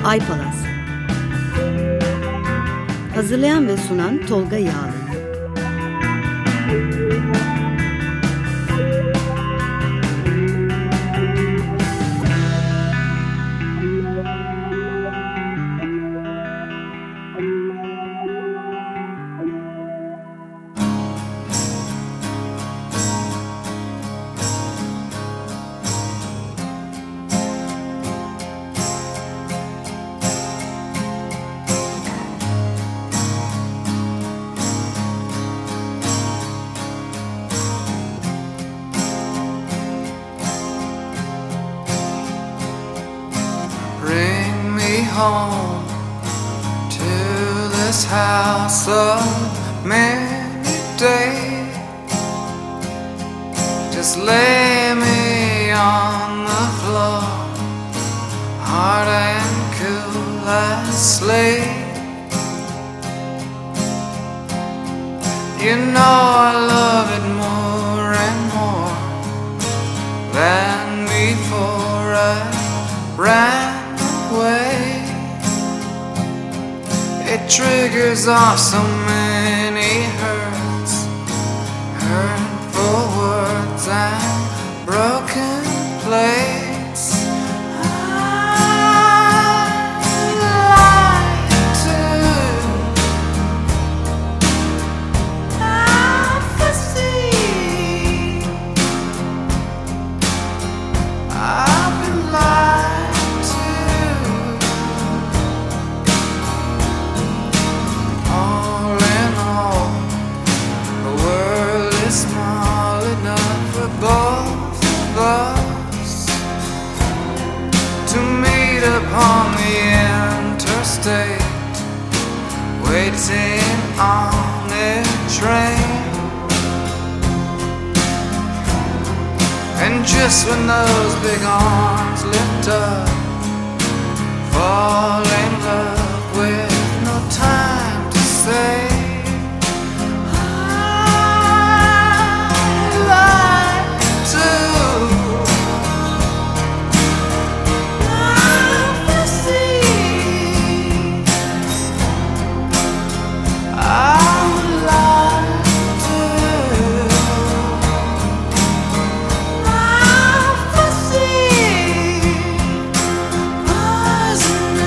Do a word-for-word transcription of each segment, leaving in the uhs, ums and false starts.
Aypalas. Hazırlayan ve sunan Tolga Yağlı. Home to this house of many days. Just lay me on the floor, hard and cool as sleep. You know I love it more and more than before I ran away. It triggers off so many hurts, hurtful words and broken plates. I'd like to see. I've been lied to. All in all, the world is small enough for both of us to meet upon the interstate, waiting on a train. And just when those big arms lift up, fall in love with no time to say. I'd like to see. I would like to see us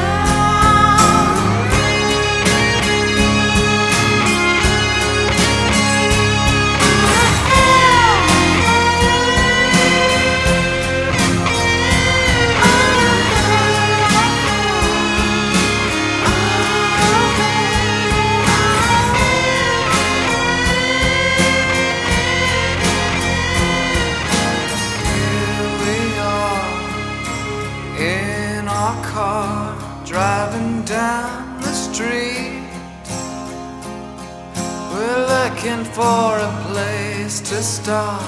Here we are in our car, driving down the street. We're looking for a place to stop,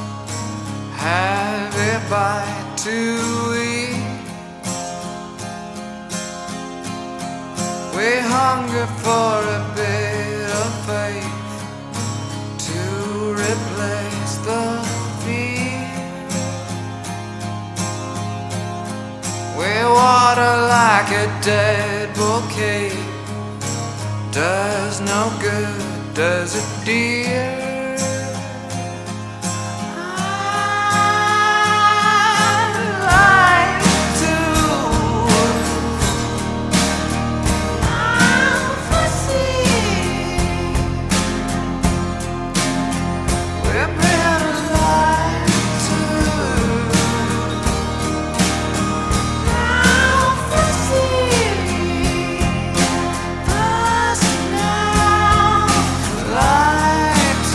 have a bite to eat. We hunger for a bit of faith to replace the fear. We water like a dead bouquet, does no good, does it, dear? I'd like to see. We're better like to us now, like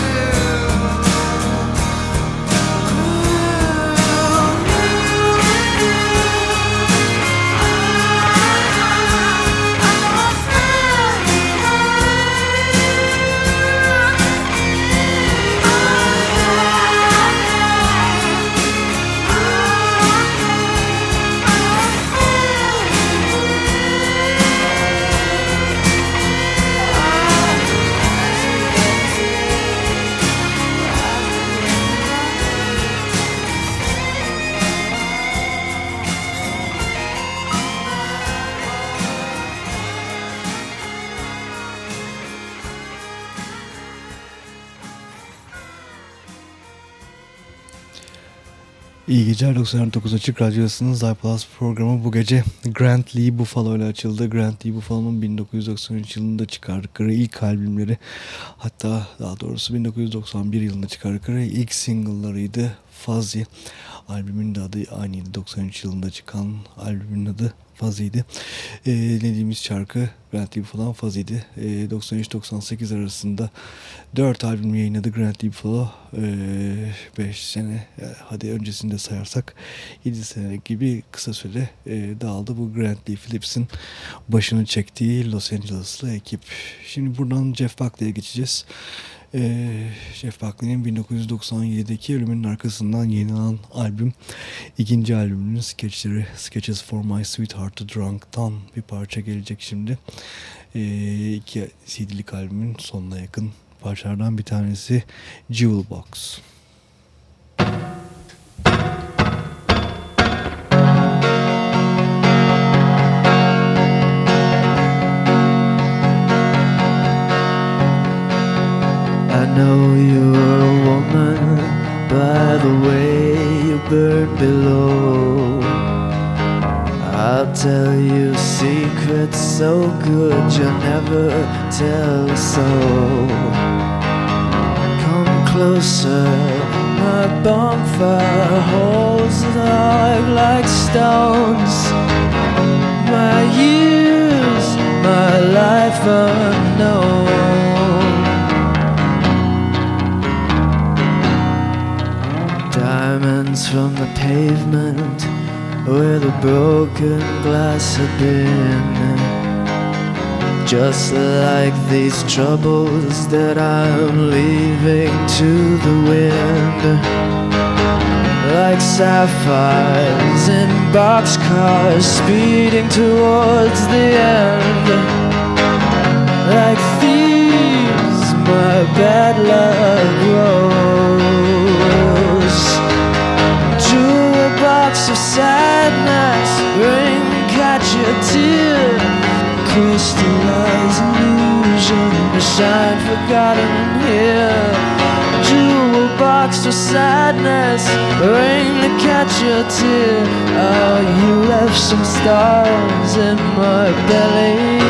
İyi geceler. doksan dokuz Açık Radyosu'nun iPlus programı bu gece Grant Lee Buffalo ile açıldı. Grant Lee Buffalo'nun bin dokuz yüz doksan üç yılında çıkardıkları ilk albümleri, hatta daha doğrusu bin dokuz yüz doksan bir yılında çıkardıkları ilk single'larıydı. Fuzzy. Albümün de adı aynıydı. doksan üç yılında çıkan albümün adı Fuzzy'ydi. E, dinlediğimiz şarkı Grant Lee Buffalo Fuzzy'di. E, doksan üç doksan sekiz arasında dört albüm yayınladı Grant Lee Buffalo. beş sene, hadi öncesinde sayarsak yedi sene gibi kısa süre e, dağıldı bu Grant Lee Phillips'in başını çektiği Los Angeles'lı ekip. Şimdi buradan Jeff Buckley'e geçeceğiz. Ee, Jeff Buckley'nin bin dokuz yüz doksan yedideki ölümünün arkasından yayınlanan albüm, ikinci albümünün skeçleri, Sketches for My Sweetheart Drunk'tan bir parça gelecek şimdi. Ee, iki C D'lik albümün sonuna yakın parçalardan bir tanesi Jewel Box. I know you're a woman by the way you burn below. I'll tell you secrets so good you'll never tell a soul. Come closer, my bonfire holds dark like stones. My years, my life unknown. Diamonds from the pavement where the broken glass had been. Just like these troubles that I'm leaving to the wind. Like sapphires in boxcars speeding towards the end. Like thieves, my bad luck grows. Jewel box of sadness, ring catch your tear. Crystallize illusion, to shine forgotten here. Jewel box of sadness, ring to catch your tear. Oh, you left some stars in my belly.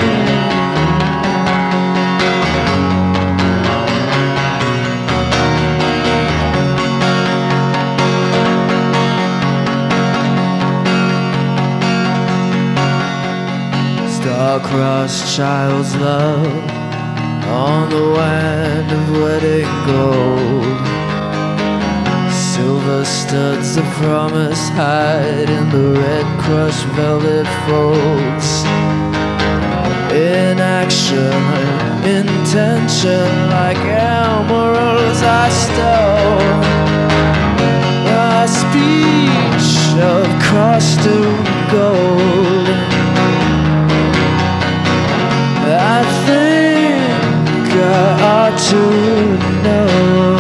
Star-crossed child's love on the wand of wedding gold. Silver studs of promise hide in the red crushed velvet folds. In action, intention, like emeralds I stole. A speech of costume gold. I think I ought to know.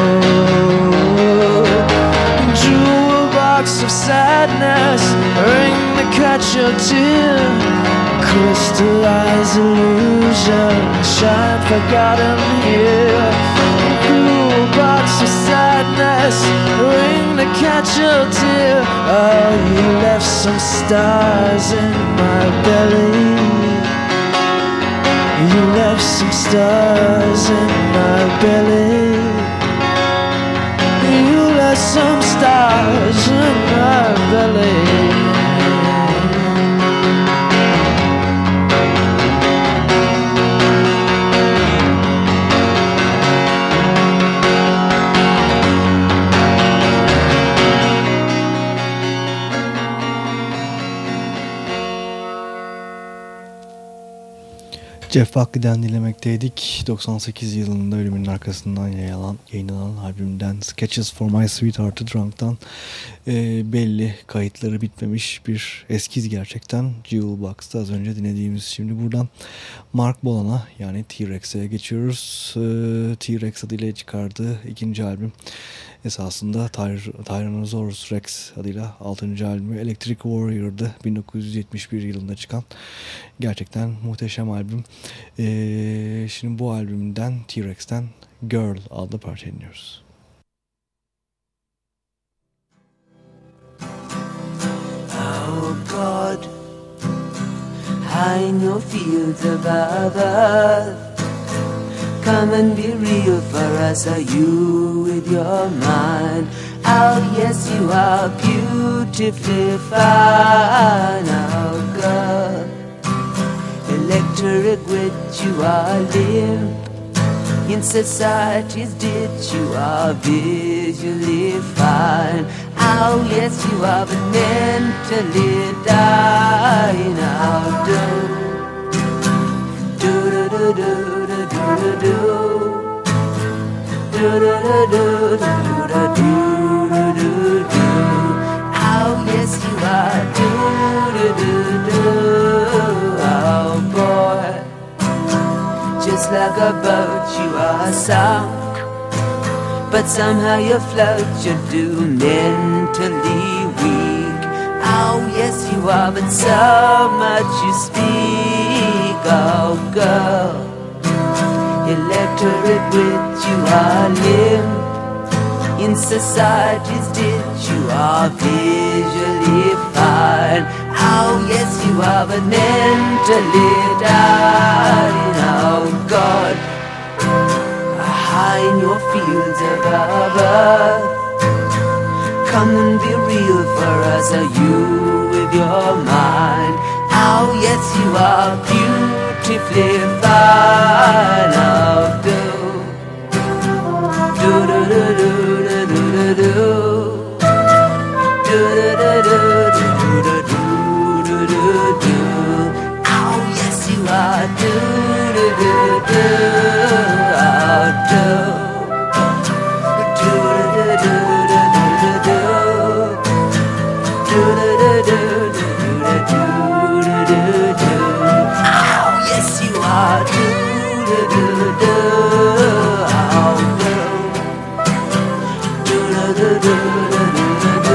Jewel box of sadness, ring to catch your tear. Crystallize illusion, shine forgotten here. Jewel box of sadness, ring to catch your tear. Oh, you left some stars in my belly. You left some stars in my belly. You left some stars in my belly. Jeff Buckley'den dinlemekteydik. doksan sekiz yılında ölümünün arkasından yayılan, yayınlanan albümden Sketches for My Sweetheart Drunk'tan e, belli kayıtları bitmemiş bir eskiz gerçekten. Jewel Box'ta az önce dinlediğimiz. Şimdi buradan Mark Bolan'a, yani T-Rex'e geçiyoruz. E, T-Rex adıyla çıkardığı ikinci albüm, esasında Tyr- Tyrannosaurus Rex adıyla altıncı albümü Electric Warrior'dı. bin dokuz yüz yetmiş bir yılında çıkan gerçekten muhteşem albüm. Ee, şimdi bu albümden, T-Rex'ten Girl adlı parça dinliyoruz. God, high in your fields above earth, come and be real for us. Are you with your mind? Oh yes, you are beautifully fine. Oh girl, electric wit, you are limp. In society's ditch, you are visually fine. Oh yes, you are, but mentally dying. Oh do do do do do do do do do do do do do do do. Oh yes, you are. Do do do do. Oh boy, just like a boat you are sunk, but somehow you float. You do mentally weak. Oh yes, you are, but so much you speak. Oh girl, electric wit, you are limp. In society's ditch, you are visually fine. Oh yes, you are, but mentally dying. Oh God, high in your fields above earth, come and be real for us. Are you with your mind? Oh yes, you are beautifully fine. Oh do do do do do do do do do do do do do do do. Oh yes, you are. Do do do do. Oh do do do do do do do do do do do do do. Oh yes, you are. Do do do do. Oh do do do do do do.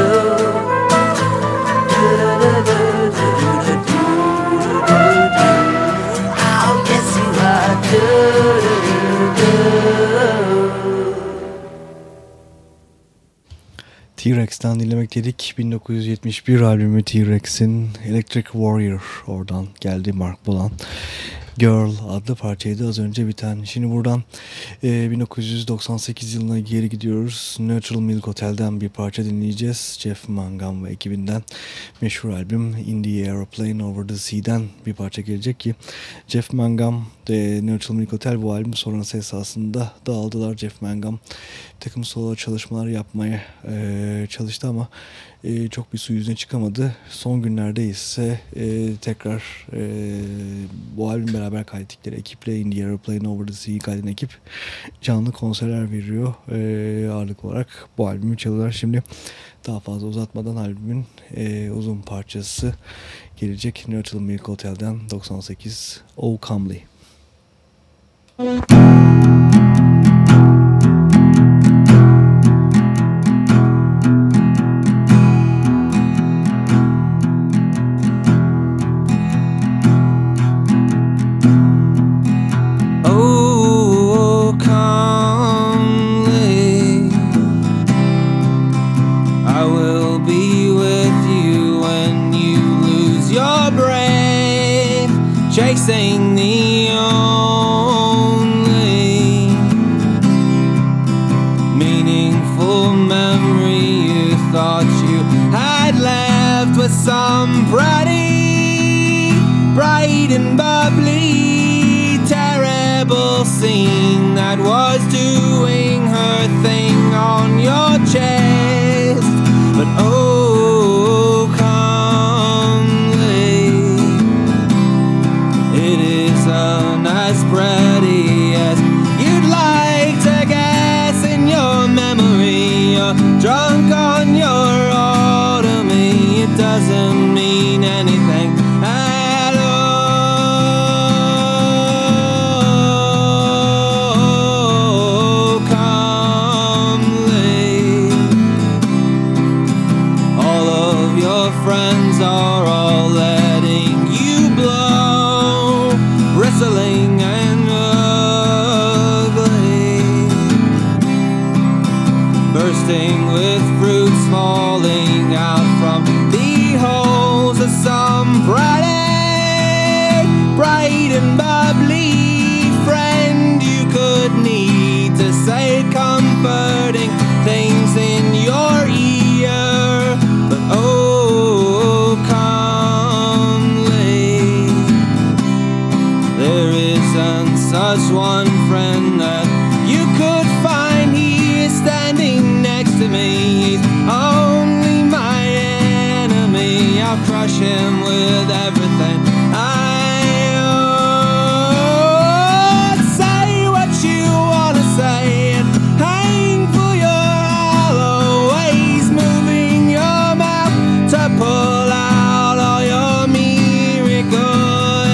T-Rex'ten dinlemek dedik. bin dokuz yüz yetmiş bir albümü T-Rex'in Electric Warrior, oradan geldi Mark Bolan. Girl adlı parçaydı az önce biten. Şimdi buradan e, bin dokuz yüz doksan sekiz yılına geri gidiyoruz. Neutral Milk Hotel'den bir parça dinleyeceğiz. Jeff Mangum ve ekibinden meşhur albüm In the Aeroplane Over the Sea'den bir parça gelecek ki Jeff Mangum de Neutral Milk Hotel bu albüm sonrası esasında dağıldılar. Jeff Mangum bir takım solo çalışmalar yapmaya e, çalıştı ama e, çok bir su yüzüne çıkamadı. Son günlerde ise e, tekrar e, bu albüm beraber kaydettikleri ekiple In the Aeroplane Over the Sea kaydeden ekip canlı konserler veriyor. E, ağırlıklı olarak bu albümü çalıyorlar. Şimdi daha fazla uzatmadan albümün e, uzun parçası gelecek. Neutral Milk Hotel'den doksan sekiz Oh Comely. Chasing the only meaningful memory you thought you had left was some pretty bright and bubbly terrible scene that was doing her thing on your chest. But oh, as pretty as you'd like to guess in your memory. You're drunk on your automy. It doesn't mean anything at all. Comely, all of your friends are all letting you blow, bristling and ugly, bursting with fruits falling out from the holes. some bright, bright and bubbly friend you could need to say comforting things in your ear. But oh, calmly, there isn't such one friend that you could find. He is standing next to me. He's only my enemy. I'll crush him with everything I own. Say what you wanna say and hang for your hollow ways, moving your mouth to pull out all your miracles.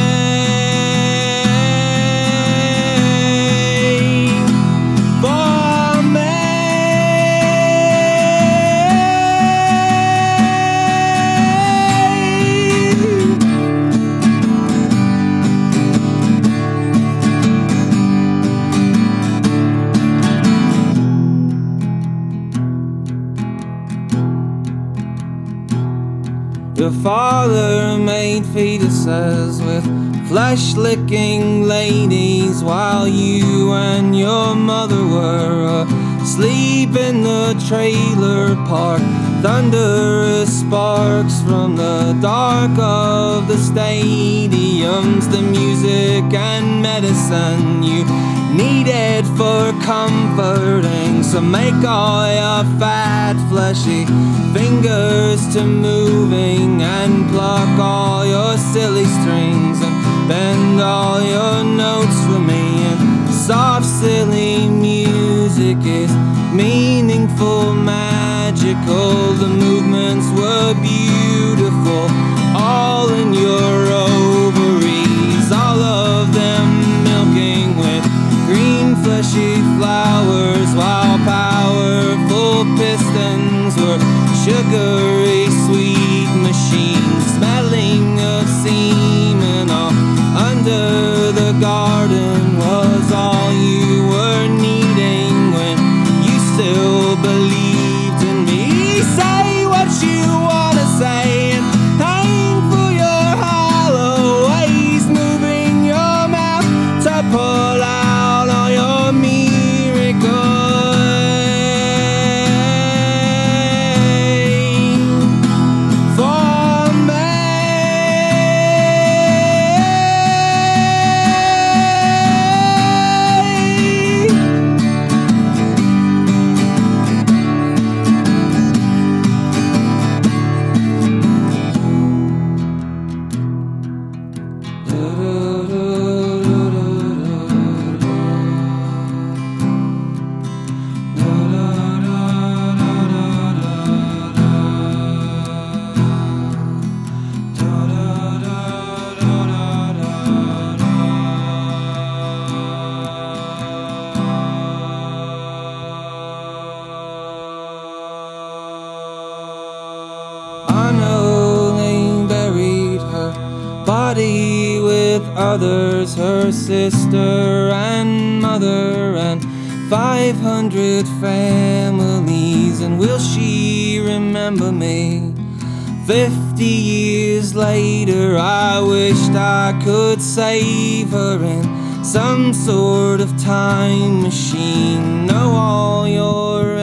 Your father made fetuses with flesh-licking ladies while you and your mother were asleep in the trailer park. Thunderous sparks from the dark of the stadiums, the music and medicine you needed for comforting. So make all your fat, fleshy fingers to moving and pluck all your silly strings and bend all your notes for me. And soft, silly music is meaningful, magical. The movements were beautiful, all in your ovaries, all of them milking with green fleshy flowers, while powerful pistons were sugary sweet machines, smelling of semen. All under the garden was all you were needing when you still believed in me. Say what you wanna say and hang for your hollow ways, moving your mouth to pull out all your miracles. Others, her sister and mother, and five hundred families. And will she remember me? Fifty years later, I wished I could save her in some sort of time machine. Know all your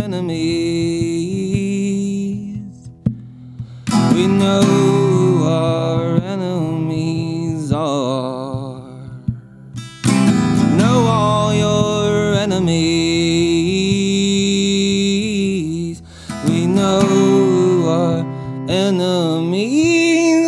enemies. We know our enemies are. Enemies, we know our enemies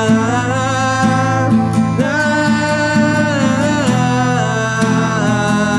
are.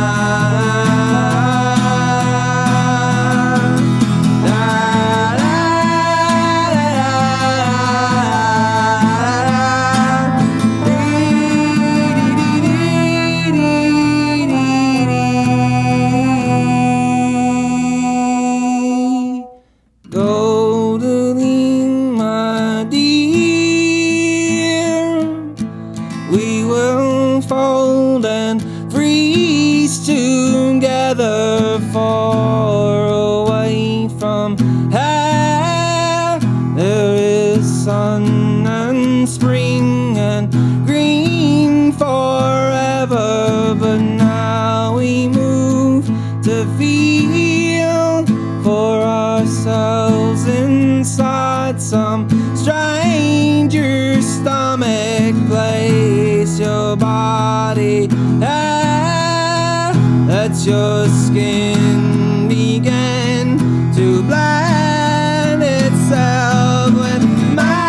fold and freeze together, far away from here. There is sun and spring and green forever, but now we move to feel for ourselves inside some stranger stomach place. Your body, ah, let your skin begin to blend itself with mine.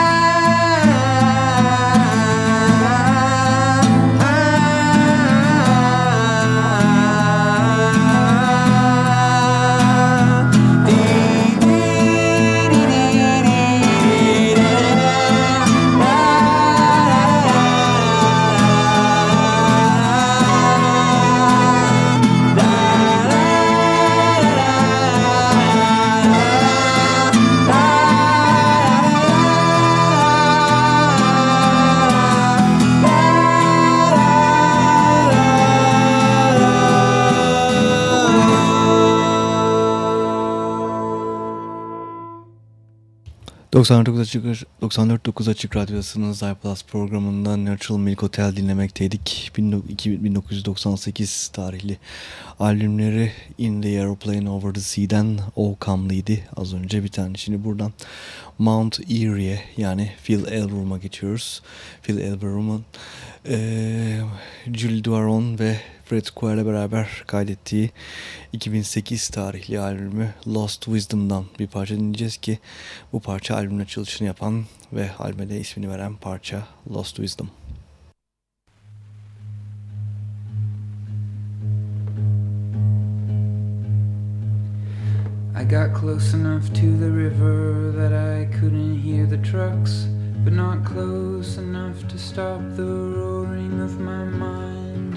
doksan dokuz açık, doksan dört dokuz Açık Radyosu'nun iPlus programından Natural Milk Hotel dinlemekteydik. bin dokuz yüz doksan sekiz tarihli albümleri In the Aeroplane Over the Sea'den O Come'lıydı az önce bir tane. Şimdi buradan Mount Erie'ye, yani Phil Elverum'a geçiyoruz. Phil Elverum'un e, Julie Duaron ve Fred Square'le beraber kaydettiği iki bin sekiz tarihli albümü Lost Wisdom'dan bir parça dinleyeceğiz ki bu parça albümün açılışını yapan ve albüme de ismini veren parça Lost Wisdom. I got close enough to the river that I couldn't hear the trucks, but not close enough to stop the roaring of my mind.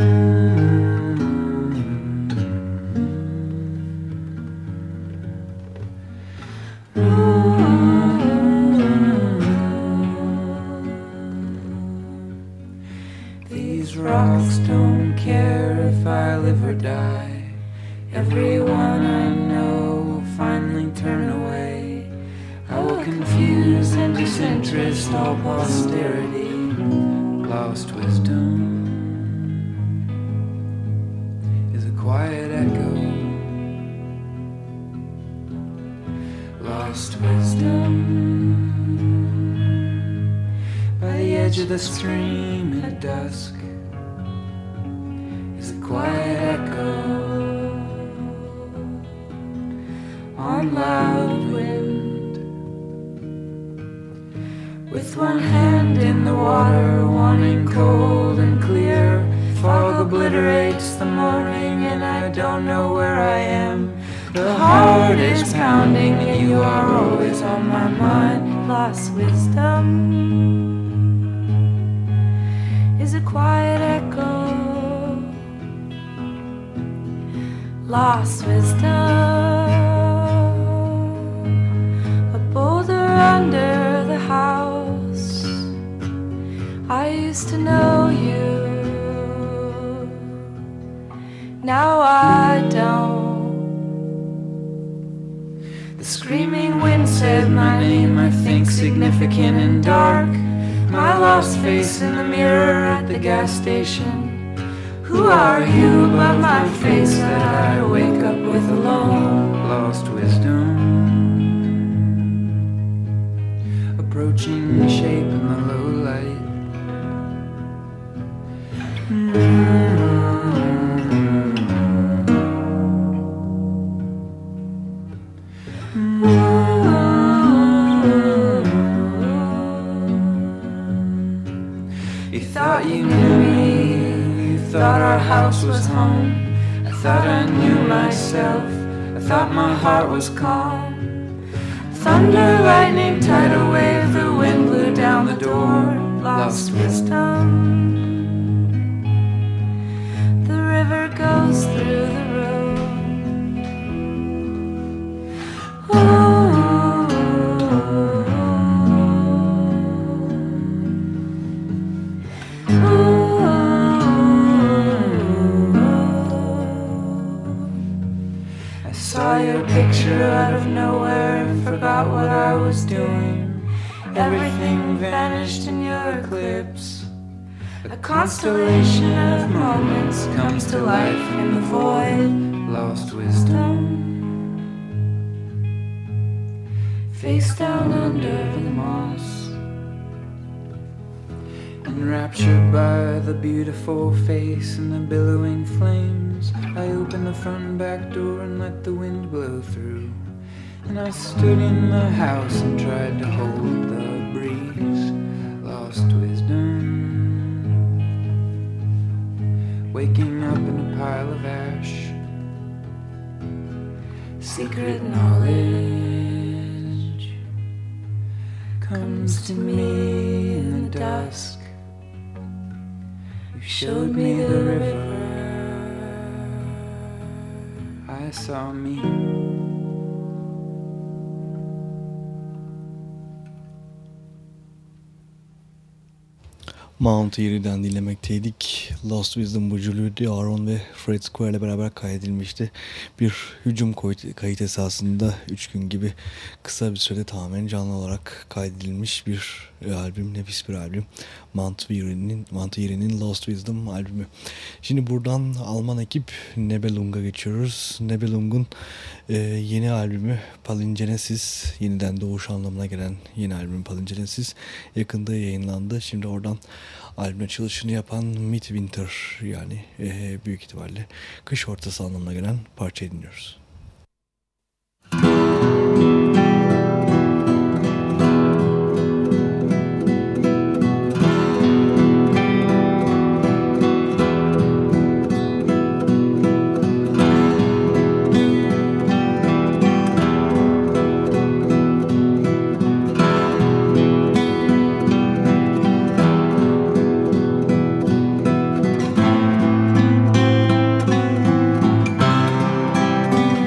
These rocks don't care if I live or die. Everyone I know will finally turn away. I will confuse and disinterest all posterity. Lost wisdom is a quiet echo. Lost wisdom by the edge of the stream at dusk is a quiet echo. On loud wind, with one hand in the water, wanting cold and clear. Fog obliterates the morning and I don't know where I am. The heart is pounding and you are always on my mind. Lost wisdom is a quiet echo. Lost wisdom, boulder under the house. I used to know you, now I don't. The screaming wind said my name, I think significant and dark. My lost face in the mirror at the gas station. Who are you but my face that I wake up with alone? Lost wisdom approaching shape in the low light. You thought you knew me, you thought our house was home. I thought I knew myself, I thought my heart was calm. Thunder, lightning, tidal wave, the wind blew down the door. Lost wisdom, the river goes through the road. Ooh. Ooh. constellation of moments comes to life in the void. Lost wisdom. Face down under the moss, enraptured by the beautiful face and the billowing flames, I opened the front and back door and let the wind blow through. And I stood in the house and tried to hold the breeze. Lost wisdom. Waking up in a pile of ash. Secret knowledge comes to me in the dusk. You showed me the river. I saw me. Mount Erie'den dinlemekteydik. Lost Wisdom bu Julie Aaron ve Fred Squire ile beraber kaydedilmişti. Bir hücum kayıt esasında üç gün gibi kısa bir sürede tamamen canlı olarak kaydedilmiş bir albüm, nefis bir albüm. Mount Erie'nin Mount Erie'nin Lost Wisdom albümü. Şimdi buradan Alman ekip Nebelung'a geçiyoruz. Nebelung'un e, yeni albümü Palingenesis, yeniden doğuş anlamına gelen yeni albüm Palingenesis yakında yayınlandı. Şimdi oradan albüm açılışını yapan Midwinter, yani e, büyük ihtimalle kış ortası anlamına gelen parçayı dinliyoruz. Thank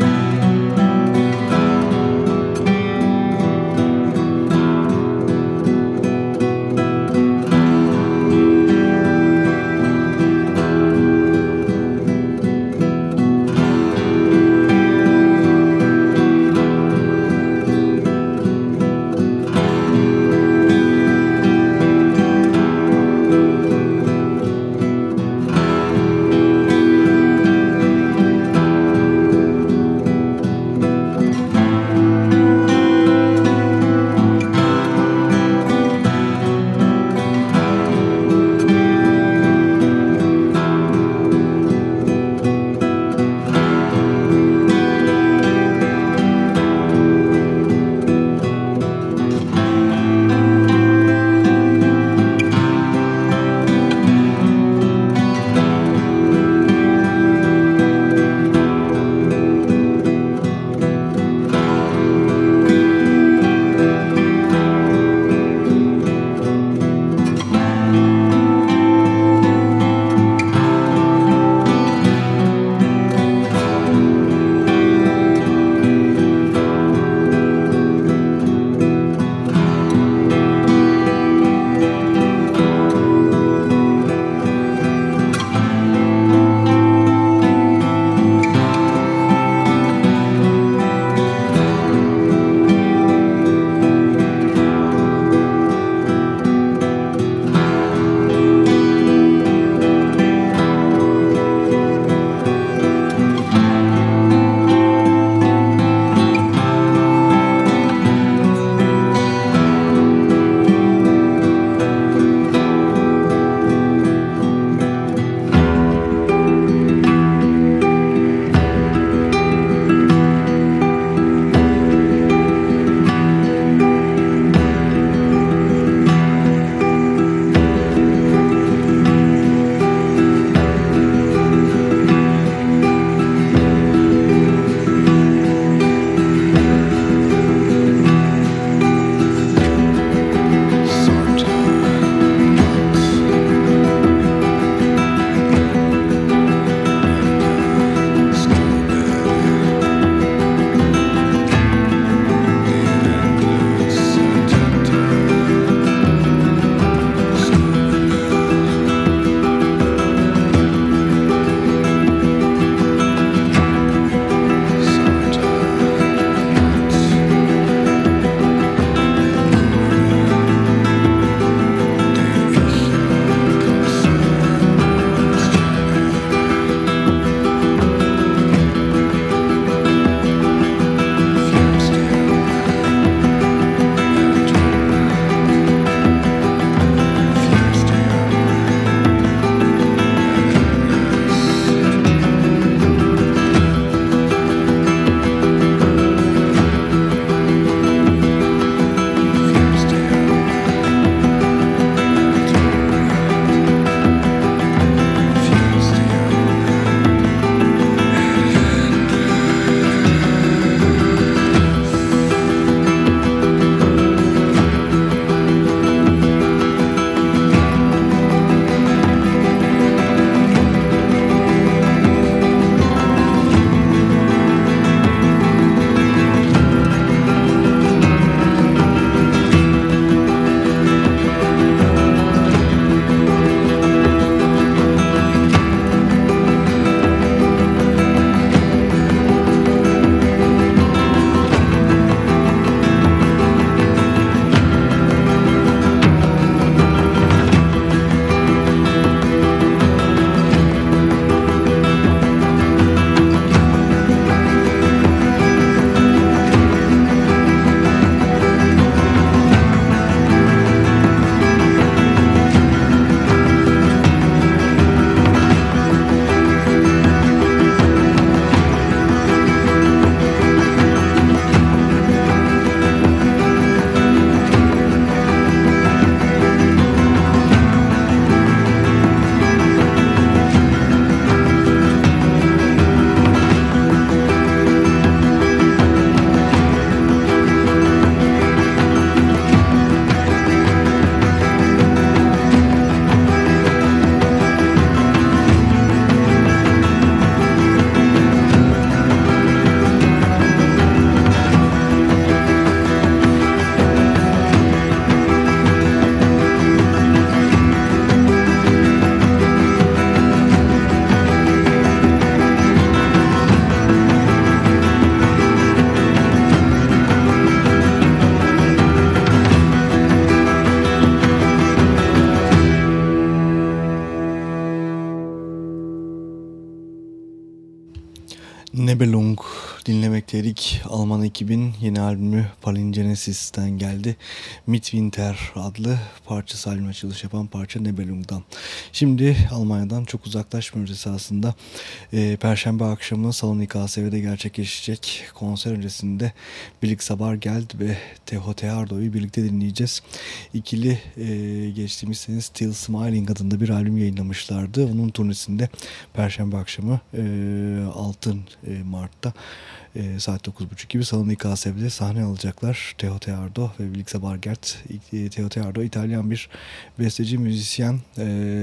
Nebelung dinlemekteydik. Alman ekibin yeni albümü Palingenesis'ten geldi. Midwinter adlı parçası, albüm açılış yapan parça Nebelung'dan. Şimdi Almanya'dan çok uzaklaşmıyoruz esasında. E, Perşembe akşamı Salon İ K S V'de gerçekleşecek konser öncesinde Billig Sabargeld ve Teho Teardo'yu birlikte dinleyeceğiz. İkili e, geçtiğimiz sene Still Smiling adında bir albüm yayınlamışlardı. Onun turnesinde Perşembe akşamı e, altı Mart'ta e, saat dokuz buçuk gibi Salon İ K S V'de sahne alacaklar. Teho Teardo ve Billig Sabargeld. E, Teho Teardo İtalyan bir besteci, müzisyen. E,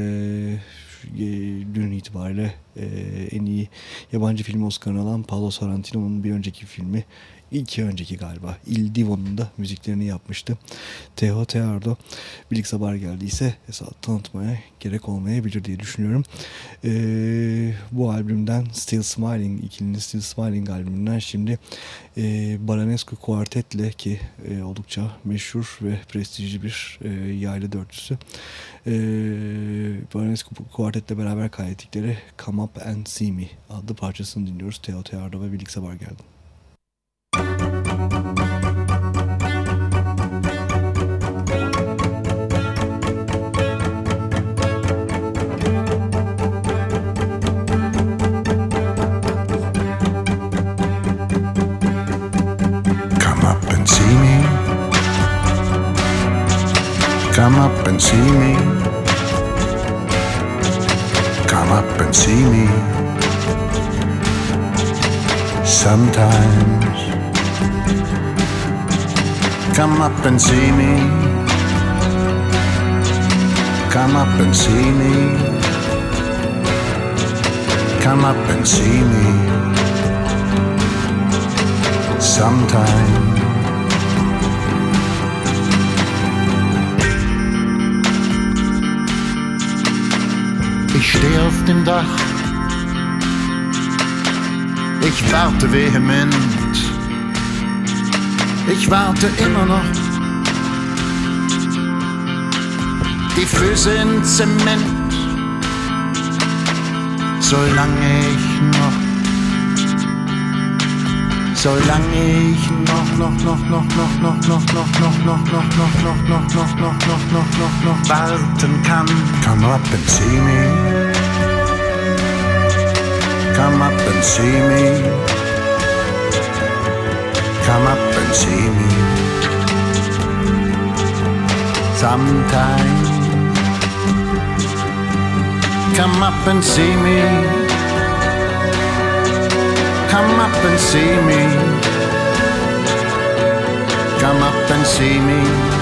dün itibariyle e, en iyi yabancı film Oscar'ını alan Paolo Sorrentino'nun bir önceki filmi, İki önceki galiba Il Divo'nun da müziklerini yapmıştı. Teho Teardo. Billig Sabargeld ise tanıtmaya gerek olmayabilir diye düşünüyorum. Ee, bu albümden Still Smiling, ikilinin Still Smiling albümünden şimdi e, Baranescu Quartet'le, ki e, oldukça meşhur ve prestijli bir e, yaylı dörtlüsü. E, Baranescu Quartet'le beraber kaydettikleri Come Up and See Me adlı parçasını dinliyoruz. Teho Teardo ve Billig Sabargeld'in. Come up and see me. Come up and see me. Sometimes. Come up and see me. Come up and see me. Come up and see me. Sometimes. Ich stehe auf dem Dach, ich warte vehement, ich warte immer noch, die Füße in Zement, solange ich noch, solange ich noch, noch, noch, noch, noch, noch, noch, noch, noch, noch, noch, noch, noch, noch, noch, noch, noch, noch, noch, noch warten kann. Come up and see me. Come up and see me. Come up and see me. Sometime. Come up and see me. Come up and see me. Come up and see me.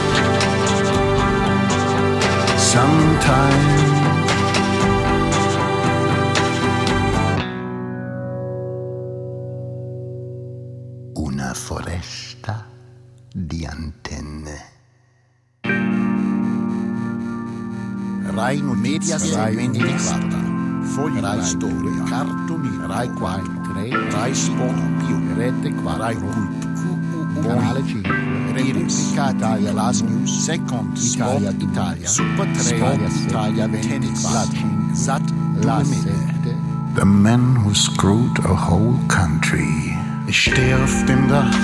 Sometime. Una foresta di antenne. Rai Medias, Rai ventiquattro, Fogli, Rai Storia, Cartoni, Rai quattro, Rai Sport, Rete qua, Rai Cult, Canale cinque, Iris, Italia, Las News, Second, Italia, Italia, Super tre, Italia ventiquattro, Sat, La sette. The man who screwed a whole country. Ich stehe auf dem Dach,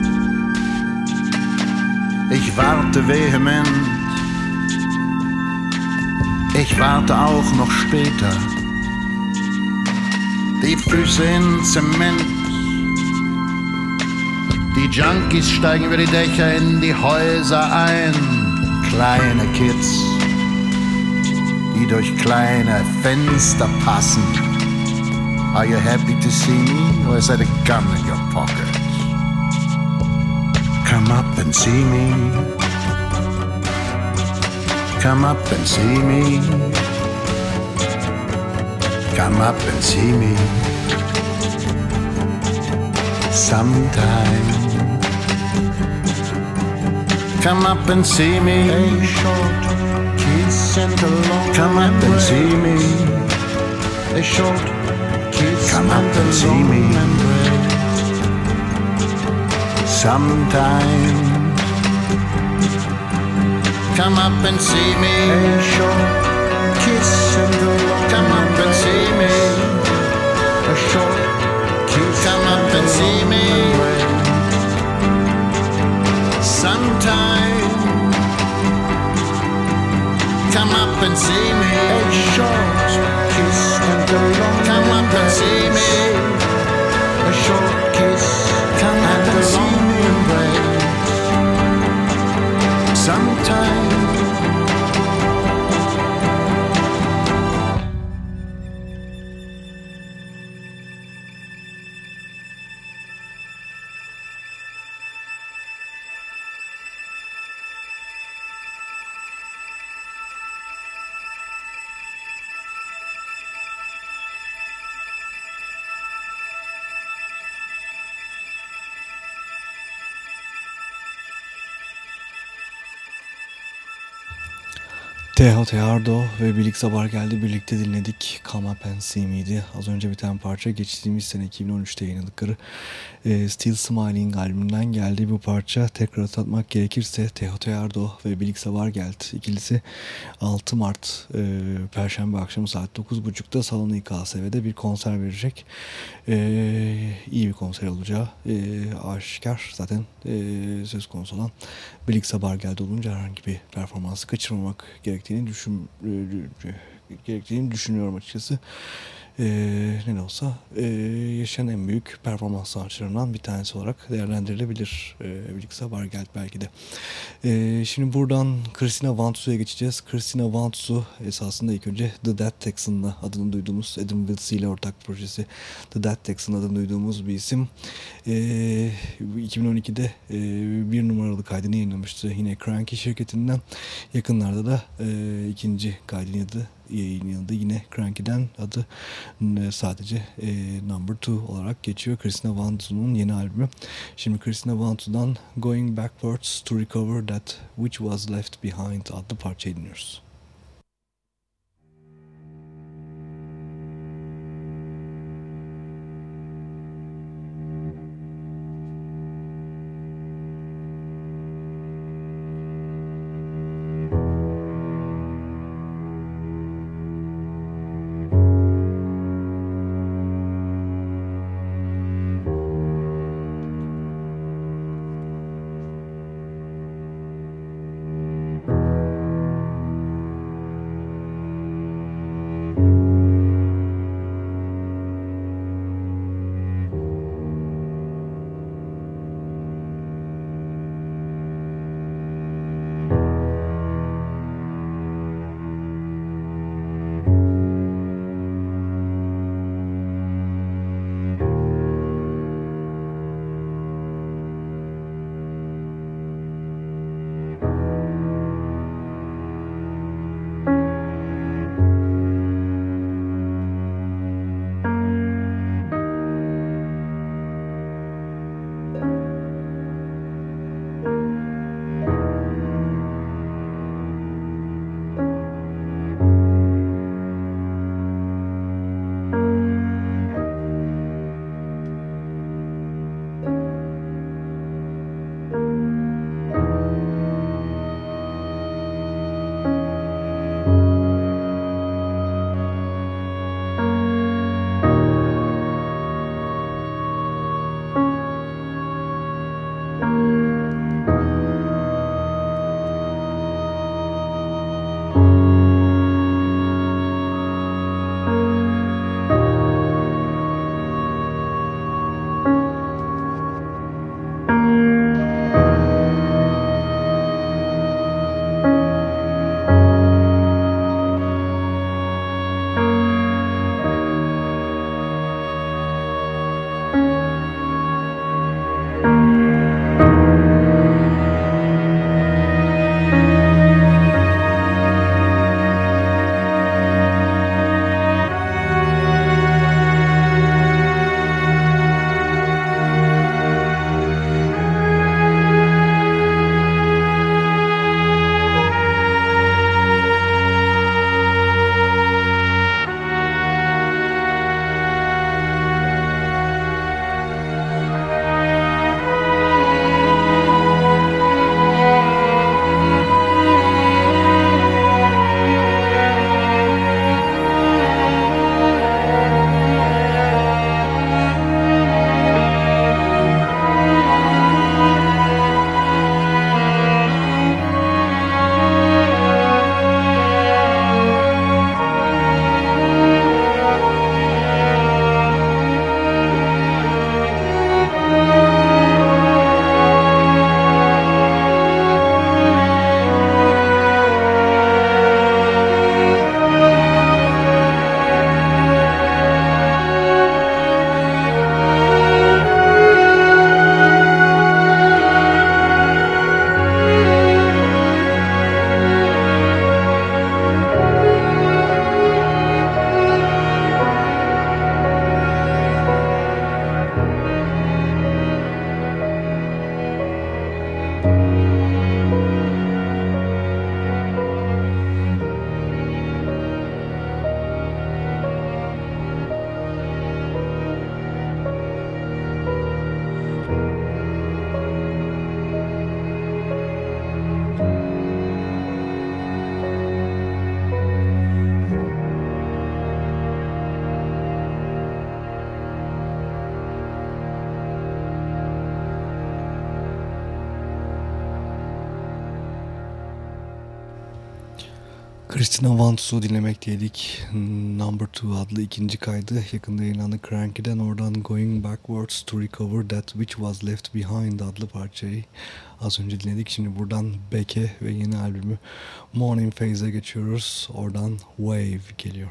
ich warte vehement, ich warte auch noch später, die Füße in Zement, die Junkies steigen über die Dächer in die Häuser ein, kleine Kids, die durch kleine Fenster passen. Are you happy to see me, or is that a gun in your pocket? Come up and see me. Come up and see me. Come up and see me. Sometime. Come up and see me. A short kiss and a long Come up and see me. A short Come up and see me. Sometime. Come up and see me. A short kiss and a long Come up and see me. A short kiss Come up and see me. A short kiss and a long embrace. Sometimes Teho Teardo ve Birlik Sabar geldi. Birlikte dinledik. Come Up and See Me'ydi. Az önce biten parça geçtiğimiz sene iki bin on üçte yayınladıkları e, Still Smiling albümünden geldi. Bu parça tekrar hatırlatmak gerekirse Teho Teardo ve Birlik Sabar geldi. İkilisi altı Mart e, Perşembe akşamı saat dokuz buçukta Salon İ K S V'de bir konser verecek. E, iyi bir konser olacağı e, aşikar. Zaten e, söz konusu olan Birlik Sabar geldi olunca herhangi bir performansı kaçırmamak gerektiğini düşün gerektiğini düşünüyorum açıkçası. Ee, ne de olsa e, yaşayan en büyük performans sanatçılarından bir tanesi olarak değerlendirilebilir. Ee, Birlik Sabar geldi belki de. Ee, şimdi buradan Christina Vantsu'ya geçeceğiz. Christina Vantsu esasında ilk önce The Dead Texan'la adını duyduğumuz, Adam Wilson ile ortak projesi The Dead Texan adını duyduğumuz bir isim. Ee, iki bin on ikide e, bir numaralı kaydını yayınlamıştı yine Cranky şirketinden. Yakınlarda da e, ikinci kaydını yayınladı. yayınladı yine Cranky'den, adı sadece e, Number Two olarak geçiyor. Christina Vantsu'nun yeni albümü. Şimdi Christina Vantsu'dan Going Backwards to Recover That Which Was Left Behind adlı parçayı dinliyoruz. Christina Vantz'u dinlemekteydik. Number Two adlı ikinci kaydı yakında yayınlandı Cranky'den. Oradan Going Backwards to Recover That Which Was Left Behind adlı parçayı az önce dinledik. Şimdi buradan Beck'e ve yeni albümü Morning Phase'e geçiyoruz. Oradan Wave geliyor.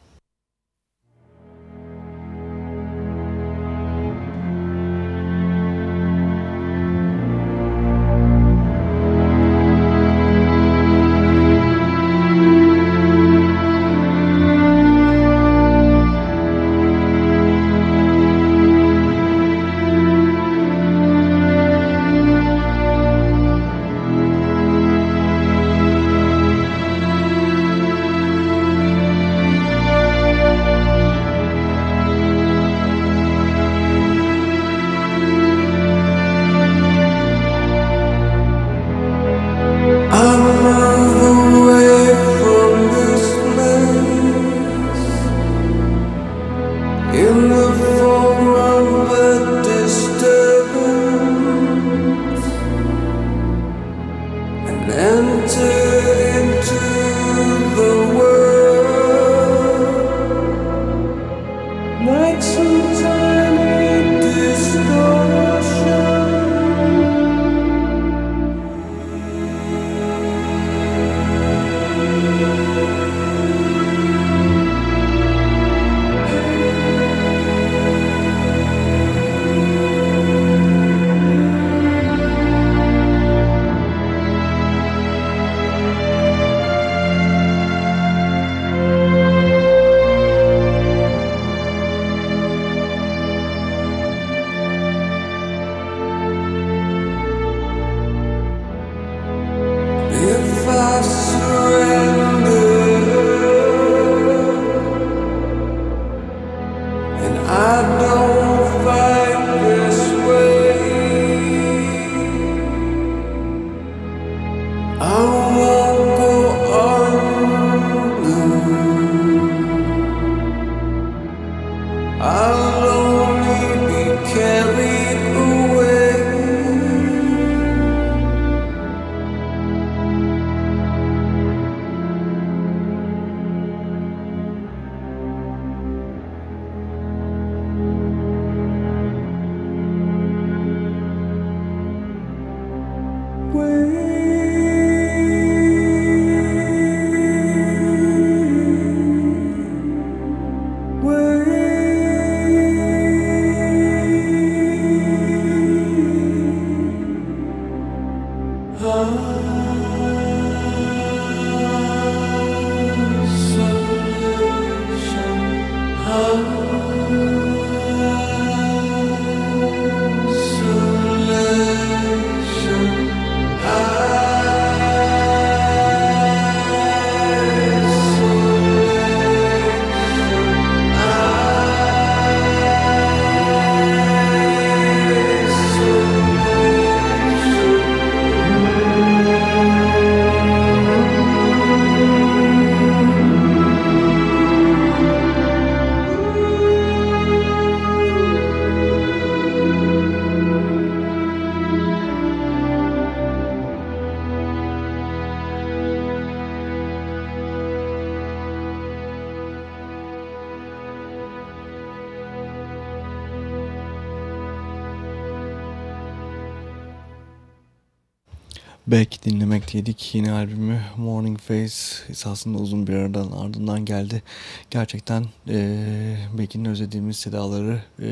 Beck dinlemekteydik. Yeni albümü Morning Phase esasında uzun bir aradan ardından geldi. Gerçekten e, Beck'in özlediğimiz sedaları e,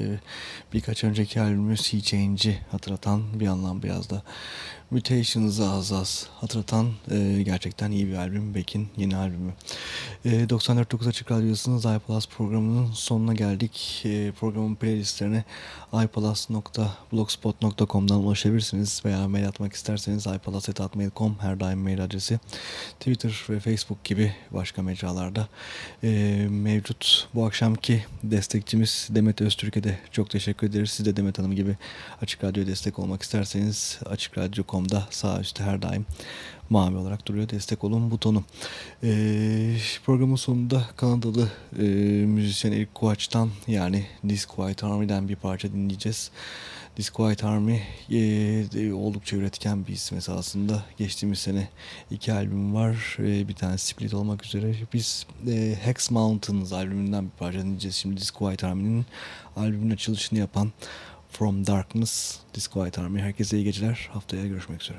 birkaç önceki albümü Sea Change'i hatırlatan, bir yandan biraz da Mutations'ı az az hatırlatan e, gerçekten iyi bir albüm. Beck'in yeni albümü. E, doksan dört nokta dokuz Açık Radyosu'nun iPlus programının sonuna geldik. E, programın playlistlerine iPlus nokta blogspot nokta com'dan ulaşabilirsiniz veya mail atmak isterseniz iPlus at hotmail nokta com her daim mail adresi. Twitter ve Facebook gibi başka mecralarda e, mevcut. Bu akşamki destekçimiz Demet Öztürk'e de çok teşekkür ederiz. Siz de Demet Hanım gibi Açık Radyo'ya destek olmak isterseniz açık radyo nokta com'da sağ üstte her daim mavi olarak duruyor destek olun butonu. Ee, programın sonunda Kanadalı e, müzisyen Eric Quach'tan, yani Disquiet Army'den bir parça dinleyeceğiz. Disquiet Army e, oldukça üretken bir isim esasında. Geçtiğimiz sene iki albüm var. E, bir tane split olmak üzere. Biz e, Hex Mountains albümünden bir parça dinleyeceğiz. Şimdi Disquiet Army'nin albümün açılışını yapan From Darkness, Disquiet Army. Herkese iyi geceler. Haftaya görüşmek üzere.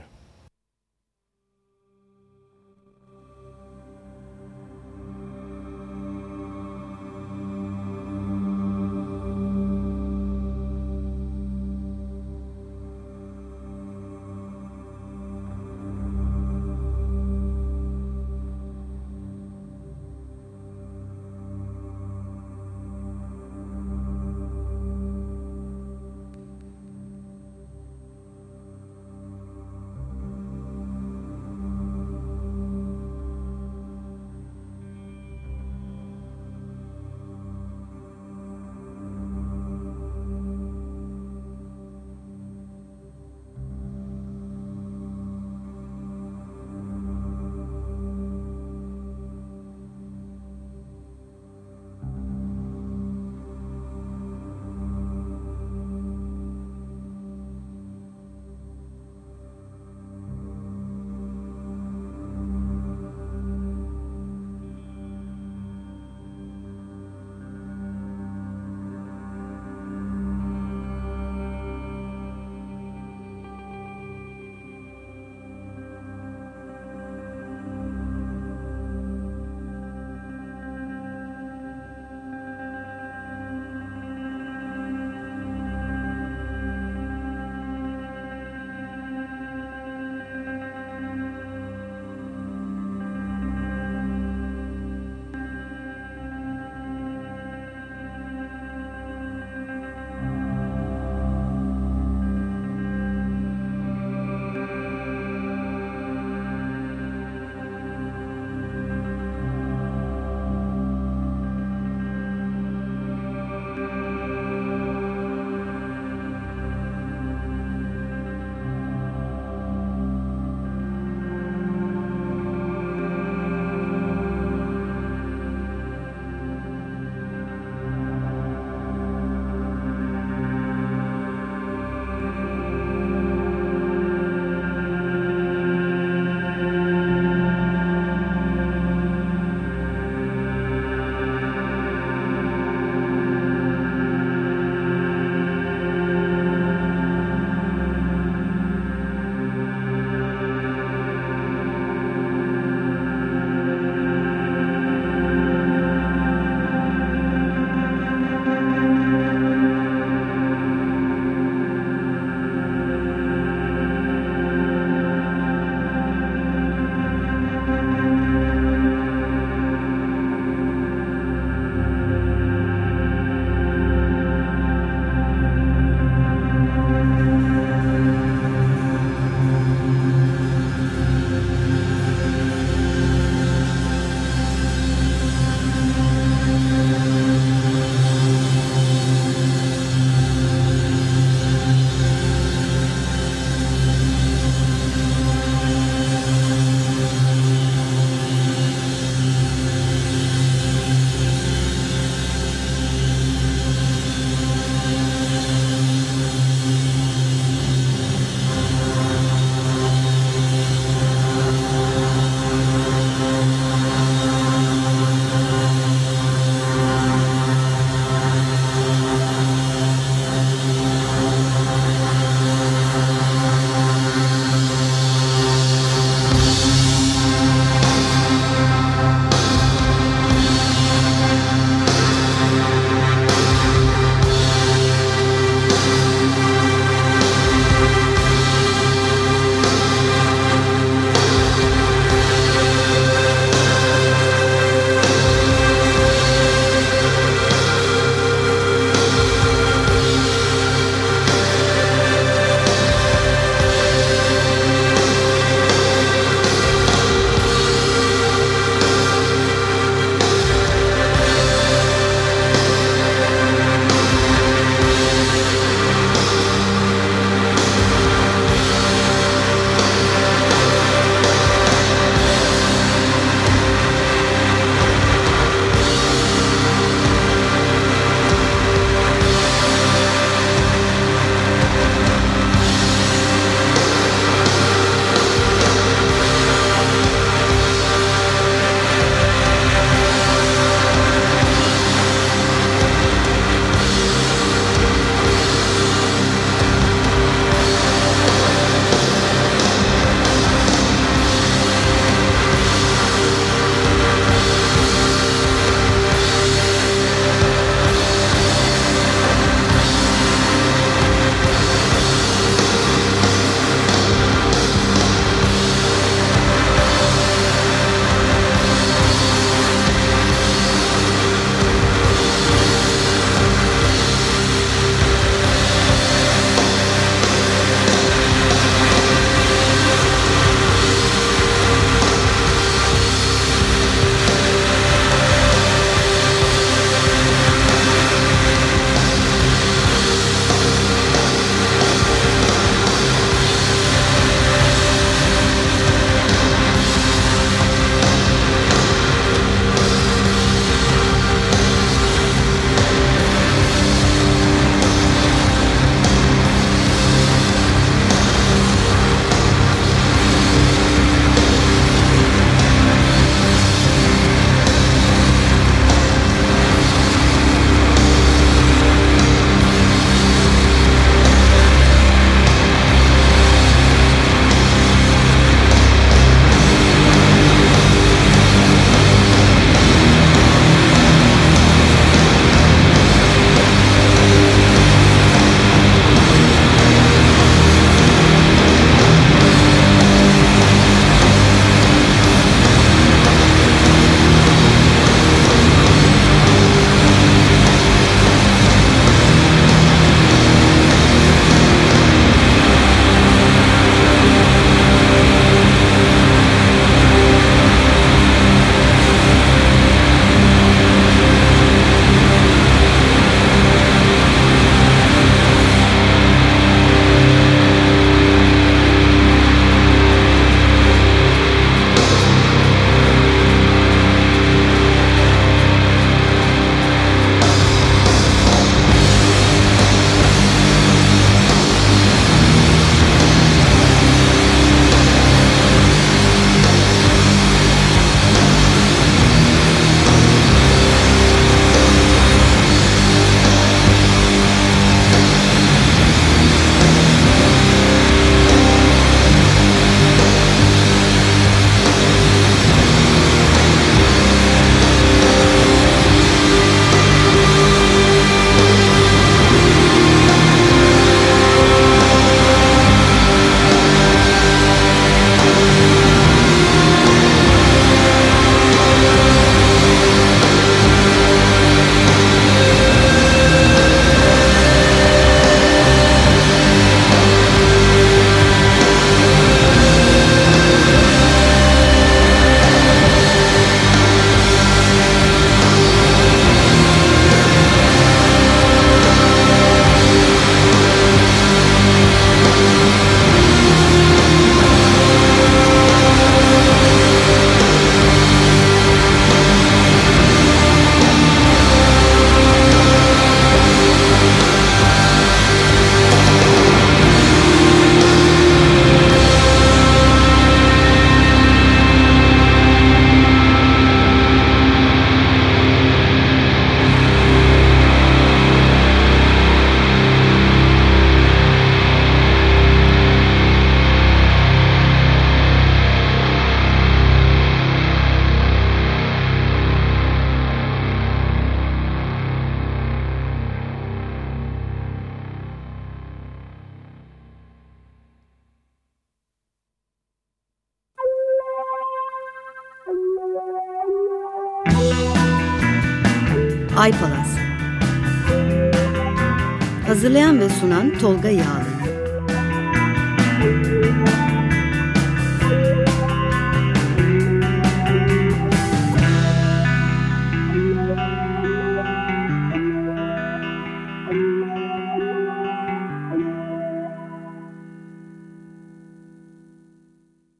iPalaz. Hazırlayan ve sunan Tolga Yağlı.